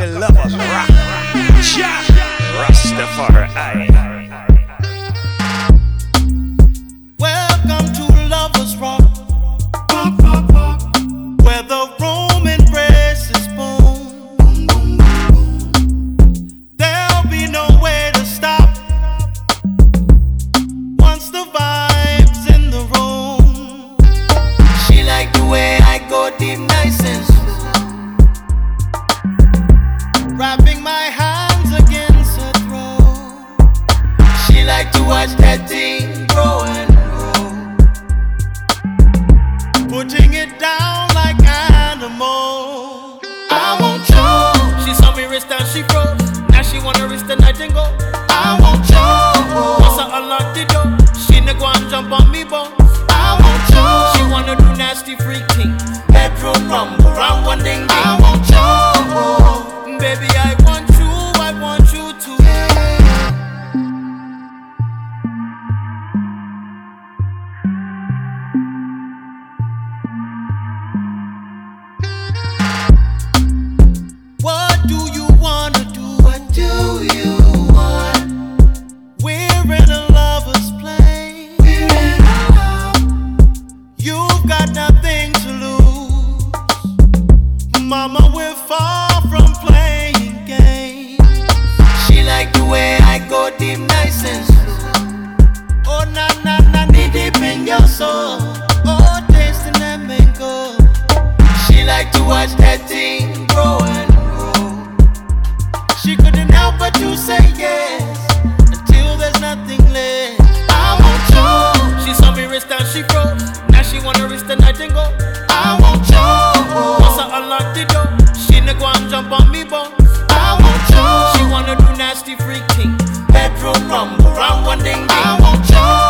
to Lovers Rock. Rastafari. Welcome to Lovers Rock, where the Roman embrace is born. There'll be no way to stop once the vibe's in the room. She like the way I go deep, nice and slow, wrapping my hands against her throat. She like to watch that thing grow and putting it down like animal. I won't choke. She saw me wrist and she froze. Now she wanna wrist the night and go. I won't choke. Once I unlock the door, she nigga go and jump on me bones. I won't choke. She wanna do nasty freak things, bedroom rumble, round one ding ding. I won't choke. Baby, I want you to. What do you wanna do? What do you want? We're in a lover's play. We're in a love. You've got nothing to lose. Mama, we're far from playing games. She like the way I go deep, nice and slow. Oh, na, deep in your soul. Oh, tasting that mango. She like to watch that thing grow and she couldn't help but to say yes until there's nothing left. I won't choke. She saw me wrist and she froze. Now she wanna wrist the night and go. I won't choke. Once I unlock the door, she nigga go and jump on me bones. I won't choke. She wanna do nasty freak things, bedroom rumble, round one ding ding. I won't choke.